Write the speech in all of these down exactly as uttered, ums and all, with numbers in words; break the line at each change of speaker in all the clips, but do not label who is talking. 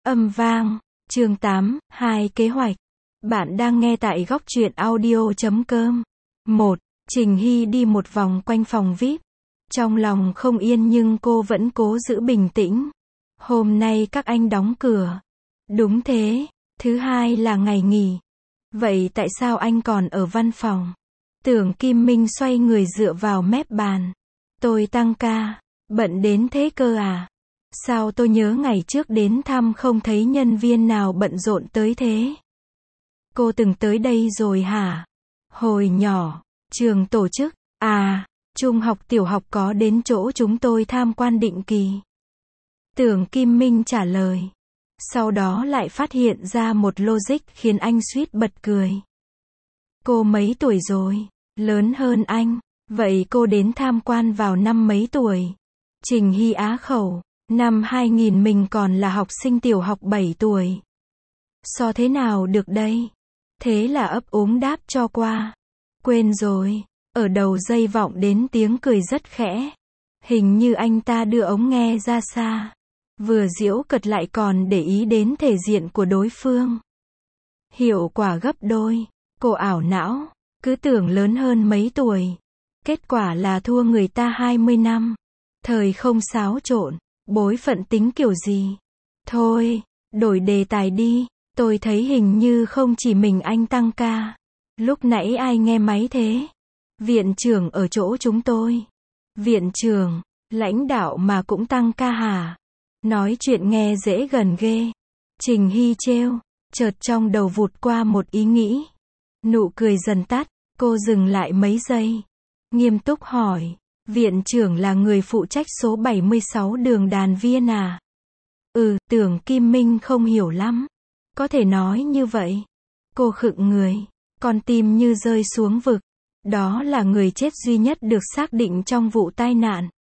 Âm vang, chương tám, hai kế hoạch. Bạn đang nghe tại góc truyện audio chấm com. một. Trình Hy đi một vòng quanh phòng vi ai pi. Trong lòng không yên nhưng cô vẫn cố giữ bình tĩnh. Hôm nay các anh đóng cửa. Đúng thế, thứ hai là ngày nghỉ. Vậy tại sao anh còn ở văn phòng? Tưởng Kim Minh xoay người dựa vào mép bàn. Tôi tăng ca, bận đến thế cơ à? Sao tôi nhớ ngày trước đến thăm không thấy nhân viên nào bận rộn tới thế? Cô từng tới đây rồi hả? Hồi nhỏ, trường tổ chức, à, trung học tiểu học có đến chỗ chúng tôi tham quan định kỳ. Tưởng Kim Minh trả lời. Sau đó lại phát hiện ra một logic khiến anh suýt bật cười. Cô mấy tuổi rồi? Lớn hơn anh. Vậy cô đến tham quan vào năm mấy tuổi? Trình Hy á khẩu. Năm hai nghìn mình còn là học sinh tiểu học bảy tuổi. So thế nào được đây? Thế là ấp úng đáp cho qua. Quên rồi. Ở đầu dây vọng đến tiếng cười rất khẽ. Hình như anh ta đưa ống nghe ra xa. Vừa giễu cợt lại còn để ý đến thể diện của đối phương. Hiệu quả gấp đôi. Cô ảo não. Cứ tưởng lớn hơn mấy tuổi. Kết quả là thua người ta hai mươi năm. Thời không xáo trộn. Bối phận tính kiểu gì? Thôi, đổi đề tài đi. Tôi thấy hình như không chỉ mình anh tăng ca. Lúc nãy ai nghe máy thế? Viện trưởng ở chỗ chúng tôi. Viện trưởng, lãnh đạo mà cũng tăng ca hả? Nói chuyện nghe dễ gần ghê. Trình Hy trêu, chợt trong đầu vụt qua một ý nghĩ. Nụ cười dần tắt, cô dừng lại mấy giây. Nghiêm túc hỏi. Viện trưởng là người phụ trách số bảy mươi sáu đường Đàn Viên à? Ừ, Tưởng Kim Minh không hiểu lắm. Có thể nói như vậy. Cô khựng người. Con tim như rơi xuống vực. Đó là người chết duy nhất được xác định trong vụ tai nạn.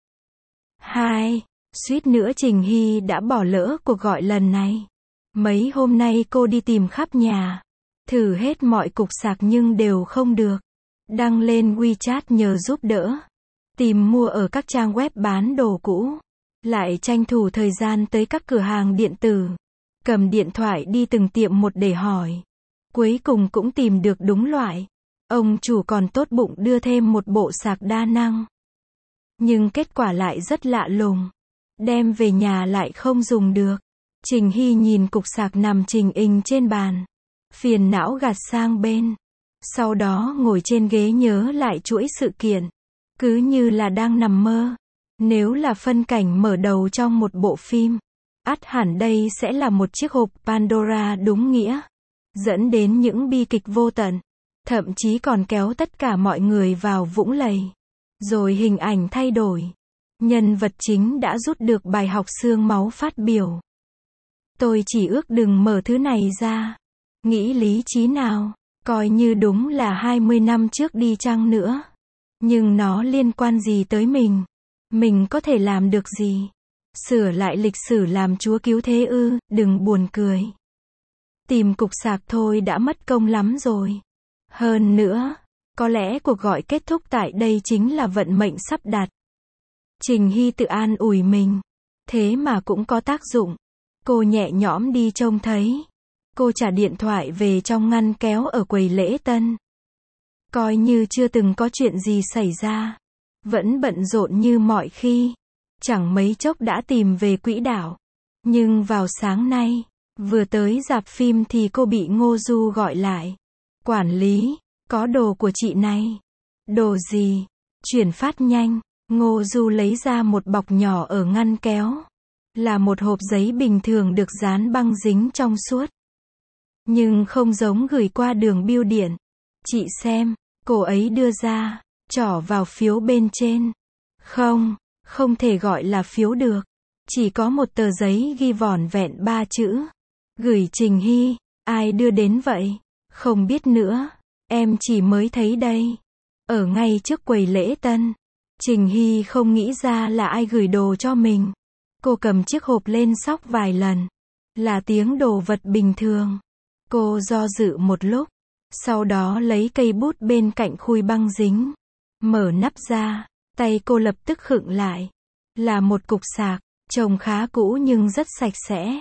Hai. Suýt nữa Trình Hy đã bỏ lỡ cuộc gọi lần này. Mấy hôm nay cô đi tìm khắp nhà. Thử hết mọi cục sạc nhưng đều không được. Đăng lên WeChat nhờ giúp đỡ. Tìm mua ở các trang web bán đồ cũ. Lại tranh thủ thời gian tới các cửa hàng điện tử. Cầm điện thoại đi từng tiệm một để hỏi. Cuối cùng cũng tìm được đúng loại. Ông chủ còn tốt bụng đưa thêm một bộ sạc đa năng. Nhưng kết quả lại rất lạ lùng. Đem về nhà lại không dùng được. Trình Hy nhìn cục sạc nằm trình hình trên bàn. Phiền não gạt sang bên. Sau đó ngồi trên ghế nhớ lại chuỗi sự kiện. Cứ như là đang nằm mơ. Nếu là phân cảnh mở đầu trong một bộ phim, ắt hẳn đây sẽ là một chiếc hộp Pandora đúng nghĩa. Dẫn đến những bi kịch vô tận. Thậm chí còn kéo tất cả mọi người vào vũng lầy. Rồi hình ảnh thay đổi. Nhân vật chính đã rút được bài học xương máu phát biểu. Tôi chỉ ước đừng mở thứ này ra. Nghĩ lý trí nào, coi như đúng là hai mươi năm trước đi chăng nữa. Nhưng nó liên quan gì tới mình? Mình có thể làm được gì? Sửa lại lịch sử làm chúa cứu thế ư? Đừng buồn cười. Tìm cục sạc thôi đã mất công lắm rồi. Hơn nữa, có lẽ cuộc gọi kết thúc tại đây chính là vận mệnh sắp đặt. Trình Hy tự an ủi mình. Thế mà cũng có tác dụng. Cô nhẹ nhõm đi trông thấy. Cô trả điện thoại về trong ngăn kéo ở quầy lễ tân. Coi như chưa từng có chuyện gì xảy ra. Vẫn bận rộn như mọi khi. Chẳng mấy chốc đã tìm về quỹ đạo. Nhưng vào sáng nay, vừa tới rạp phim thì cô bị Ngô Du gọi lại. Quản lý, có đồ của chị này. Đồ gì? Chuyển phát nhanh. Ngô Du lấy ra một bọc nhỏ ở ngăn kéo. Là một hộp giấy bình thường được dán băng dính trong suốt. Nhưng không giống gửi qua đường bưu điện. Chị xem, cô ấy đưa ra, trỏ vào phiếu bên trên. Không, không thể gọi là phiếu được. Chỉ có một tờ giấy ghi vỏn vẹn ba chữ. Gửi Trình Hy, ai đưa đến vậy? Không biết nữa, em chỉ mới thấy đây. Ở ngay trước quầy lễ tân. Trình Hy không nghĩ ra là ai gửi đồ cho mình. Cô cầm chiếc hộp lên xóc vài lần. Là tiếng đồ vật bình thường. Cô do dự một lúc. Sau đó lấy cây bút bên cạnh khui băng dính. Mở nắp ra. Tay cô lập tức khựng lại. Là một cục sạc. Trông khá cũ nhưng rất sạch sẽ.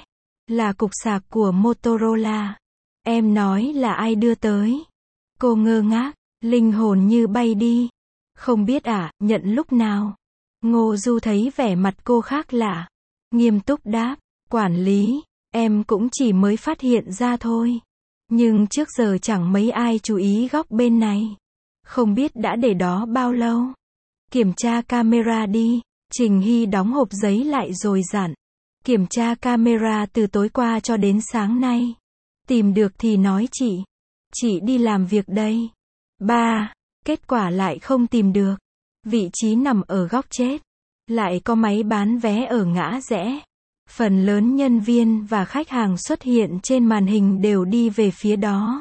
Là cục sạc của Motorola. Em nói là ai đưa tới? Cô ngơ ngác, linh hồn như bay đi. Không biết à, nhận lúc nào? Ngô Du thấy vẻ mặt cô khác lạ. Nghiêm túc đáp, quản lý, em cũng chỉ mới phát hiện ra thôi. Nhưng trước giờ chẳng mấy ai chú ý góc bên này. Không biết đã để đó bao lâu. Kiểm tra camera đi. Trình Hy đóng hộp giấy lại rồi dặn. Kiểm tra camera từ tối qua cho đến sáng nay. Tìm được thì nói chị. Chị đi làm việc đây. Ba. Kết quả lại không tìm được. Vị trí nằm ở góc chết. Lại có máy bán vé ở ngã rẽ. Phần lớn nhân viên và khách hàng xuất hiện trên màn hình đều đi về phía đó.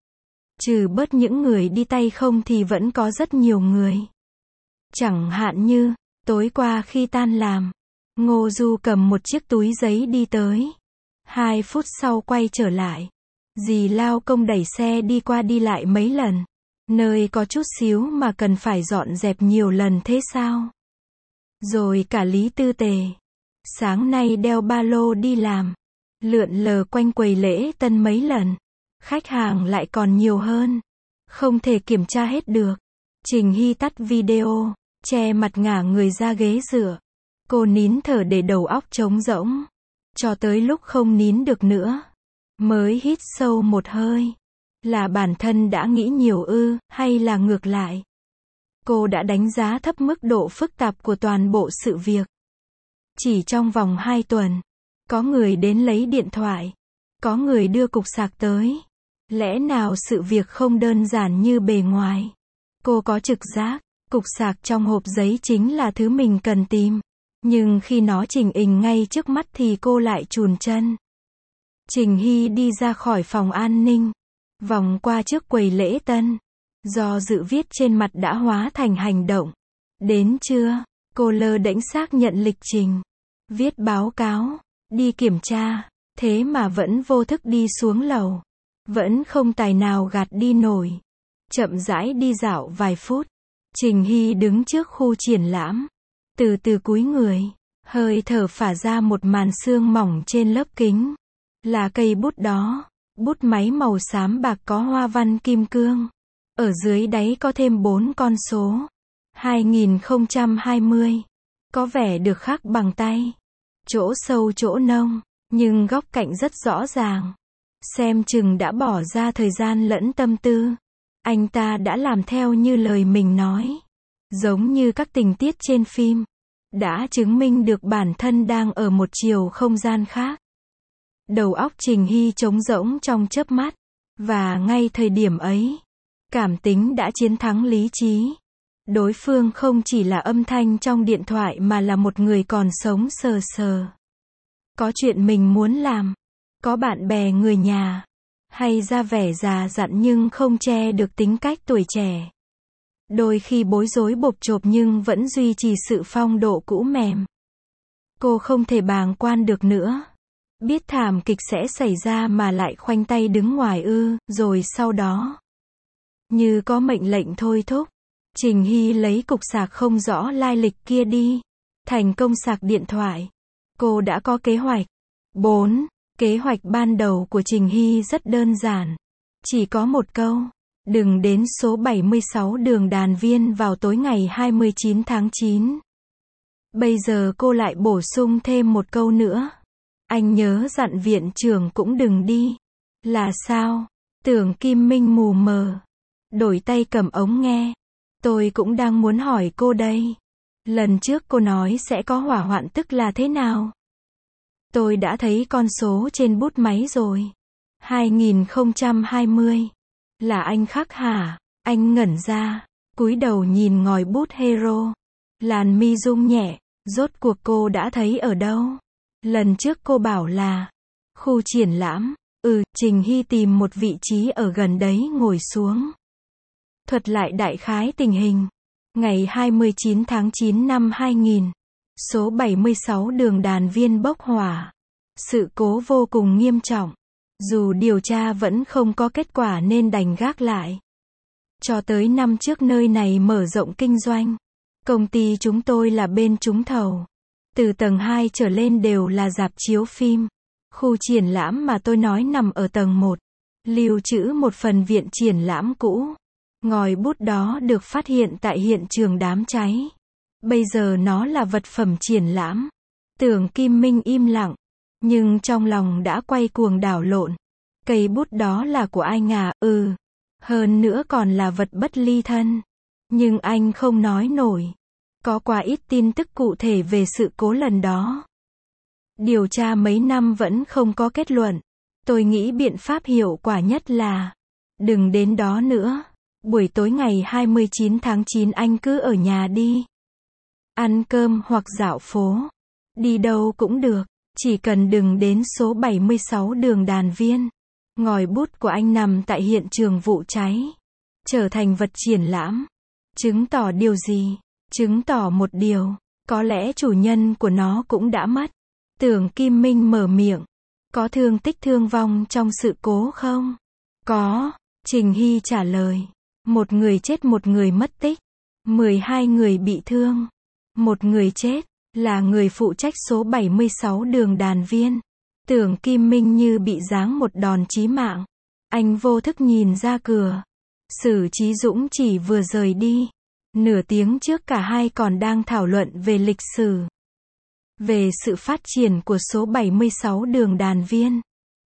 Trừ bớt những người đi tay không thì vẫn có rất nhiều người. Chẳng hạn như, tối qua khi tan làm, Ngô Du cầm một chiếc túi giấy đi tới. Hai phút sau quay trở lại. Dì lao công đẩy xe đi qua đi lại mấy lần. Nơi có chút xíu mà cần phải dọn dẹp nhiều lần thế sao? Rồi cả Lý Tư Tề. Sáng nay đeo ba lô đi làm. Lượn lờ quanh quầy lễ tân mấy lần. Khách hàng lại còn nhiều hơn. Không thể kiểm tra hết được. Trình Hy tắt video, che mặt ngả người ra ghế dựa. Cô nín thở để đầu óc trống rỗng. Cho tới lúc không nín được nữa. Mới hít sâu một hơi. Là bản thân đã nghĩ nhiều ư, hay là ngược lại? Cô đã đánh giá thấp mức độ phức tạp của toàn bộ sự việc. Chỉ trong vòng hai tuần, có người đến lấy điện thoại. Có người đưa cục sạc tới. Lẽ nào sự việc không đơn giản như bề ngoài? Cô có trực giác, cục sạc trong hộp giấy chính là thứ mình cần tìm. Nhưng khi nó chỉnh hình ngay trước mắt thì cô lại chùn chân. Trình Hy đi ra khỏi phòng an ninh. Vòng qua trước quầy lễ tân. Do dự viết trên mặt đã hóa thành hành động. Đến trưa, cô lơ đễnh xác nhận lịch trình. Viết báo cáo, đi kiểm tra, thế mà vẫn vô thức đi xuống lầu. Vẫn không tài nào gạt đi nổi. Chậm rãi đi dạo vài phút. Trình Hy đứng trước khu triển lãm. Từ từ cúi người, hơi thở phả ra một màn sương mỏng trên lớp kính. Là cây bút đó. Bút máy màu xám bạc có hoa văn kim cương. Ở dưới đáy có thêm bốn con số. hai nghìn không trăm hai mươi. Có vẻ được khắc bằng tay. Chỗ sâu chỗ nông, nhưng góc cạnh rất rõ ràng. Xem chừng đã bỏ ra thời gian lẫn tâm tư. Anh ta đã làm theo như lời mình nói. Giống như các tình tiết trên phim. Đã chứng minh được bản thân đang ở một chiều không gian khác. Đầu óc Trình Hy trống rỗng trong chớp mắt. Và ngay thời điểm ấy, cảm tính đã chiến thắng lý trí. Đối phương không chỉ là âm thanh trong điện thoại mà là một người còn sống sờ sờ. Có chuyện mình muốn làm. Có bạn bè người nhà. Hay ra vẻ già dặn nhưng không che được tính cách tuổi trẻ. Đôi khi bối rối bộp chộp nhưng vẫn duy trì sự phong độ cũ mềm. Cô không thể bàng quan được nữa. Biết thảm kịch sẽ xảy ra mà lại khoanh tay đứng ngoài ư, rồi sau đó. Như có mệnh lệnh thôi thúc. Trình Hy lấy cục sạc không rõ lai lịch kia đi. Thành công sạc điện thoại. Cô đã có kế hoạch. bốn. Kế hoạch ban đầu của Trình Hy rất đơn giản. Chỉ có một câu. Đừng đến số bảy mươi sáu đường Đàn Viên vào tối ngày hai mươi chín tháng chín. Bây giờ cô lại bổ sung thêm một câu nữa. Anh nhớ dặn viện trưởng cũng đừng đi. Là sao? Tưởng Kim Minh mù mờ. Đổi tay cầm ống nghe. Tôi cũng đang muốn hỏi cô đây. Lần trước cô nói sẽ có hỏa hoạn tức là thế nào? Tôi đã thấy con số trên bút máy rồi. hai nghìn không trăm hai mươi. Là anh khắc hả? Anh ngẩn ra. Cúi đầu nhìn ngòi bút hero. Làn mi rung nhẹ. Rốt cuộc cô đã thấy ở đâu? Lần trước cô bảo là khu triển lãm. Ừ, Trình Hy tìm một vị trí ở gần đấy ngồi xuống. Thuật lại đại khái tình hình. Ngày hai mươi chín tháng chín năm hai nghìn. Số bảy mươi sáu đường Đàn Viên bốc hỏa. Sự cố vô cùng nghiêm trọng. Dù điều tra vẫn không có kết quả nên đành gác lại. Cho tới năm trước nơi này mở rộng kinh doanh. Công ty chúng tôi là bên trúng thầu. Từ tầng hai trở lên đều là rạp chiếu phim. Khu triển lãm mà tôi nói nằm ở tầng một, lưu trữ một phần viện triển lãm cũ. Ngòi bút đó được phát hiện tại hiện trường đám cháy. Bây giờ nó là vật phẩm triển lãm. Tưởng Kim Minh im lặng, nhưng trong lòng đã quay cuồng đảo lộn. Cây bút đó là của anh à? Ừ. Hơn nữa còn là vật bất ly thân. Nhưng anh không nói nổi. Có quá ít tin tức cụ thể về sự cố lần đó. Điều tra mấy năm vẫn không có kết luận. Tôi nghĩ biện pháp hiệu quả nhất là đừng đến đó nữa. Buổi tối ngày hai mươi chín tháng chín anh cứ ở nhà đi. Ăn cơm hoặc dạo phố. Đi đâu cũng được. Chỉ cần đừng đến số bảy mươi sáu đường Đàn Viên. Ngòi bút của anh nằm tại hiện trường vụ cháy. Trở thành vật triển lãm. Chứng tỏ điều gì? Chứng tỏ một điều. Có lẽ chủ nhân của nó cũng đã mất. Tưởng Kim Minh mở miệng. Có thương tích thương vong trong sự cố không? Có. Trình Hy trả lời. Một người chết, một người mất tích. mười hai người bị thương. Một người chết, là người phụ trách số bảy mươi sáu đường Đàn Viên. Tưởng Kim Minh như bị giáng một đòn chí mạng. Anh vô thức nhìn ra cửa. Sử Chí Dũng chỉ vừa rời đi. Nửa tiếng trước cả hai còn đang thảo luận về lịch sử. Về sự phát triển của số bảy mươi sáu đường Đàn Viên.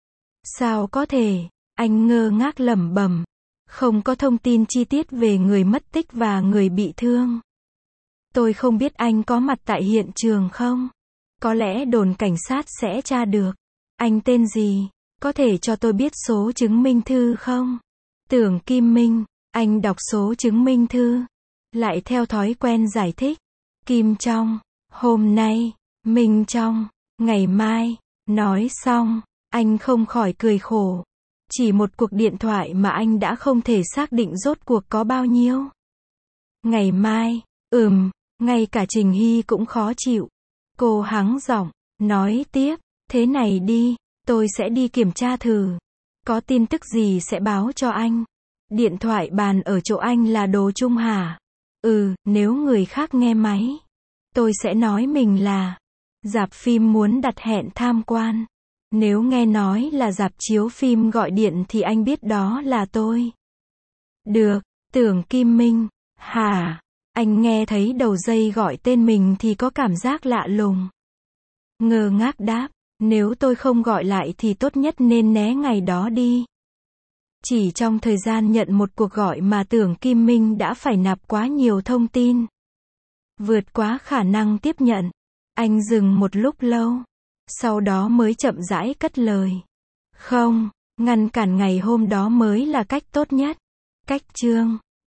Sao có thể? Anh ngơ ngác lẩm bẩm. Không có thông tin chi tiết về người mất tích và người bị thương. Tôi không biết anh có mặt tại hiện trường không? Có lẽ đồn cảnh sát sẽ tra được. Anh tên gì? Có thể cho tôi biết số chứng minh thư không? Tưởng Kim Minh, anh đọc số chứng minh thư. Lại theo thói quen giải thích. Kim Trong, hôm nay, Minh Trong, ngày mai. Nói xong, anh không khỏi cười khổ. Chỉ một cuộc điện thoại mà anh đã không thể xác định rốt cuộc có bao nhiêu. Ngày mai, ừm, ngay cả Trình Hy cũng khó chịu. Cô hắng giọng, nói tiếp, thế này đi, tôi sẽ đi kiểm tra thử. Có tin tức gì sẽ báo cho anh. Điện thoại bàn ở chỗ anh là đồ chung hả? Ừ, nếu người khác nghe máy, tôi sẽ nói mình là rạp phim muốn đặt hẹn tham quan. Nếu nghe nói là rạp chiếu phim gọi điện thì anh biết đó là tôi. Được, Tưởng Kim Minh, hả? Anh nghe thấy đầu dây gọi tên mình thì có cảm giác lạ lùng. Ngơ ngác đáp, nếu tôi không gọi lại thì tốt nhất nên né ngày đó đi. Chỉ trong thời gian nhận một cuộc gọi mà Tưởng Kim Minh đã phải nạp quá nhiều thông tin. Vượt quá khả năng tiếp nhận. Anh dừng một lúc lâu. Sau đó mới chậm rãi cất lời. Không, ngăn cản ngày hôm đó mới là cách tốt nhất. Cách chương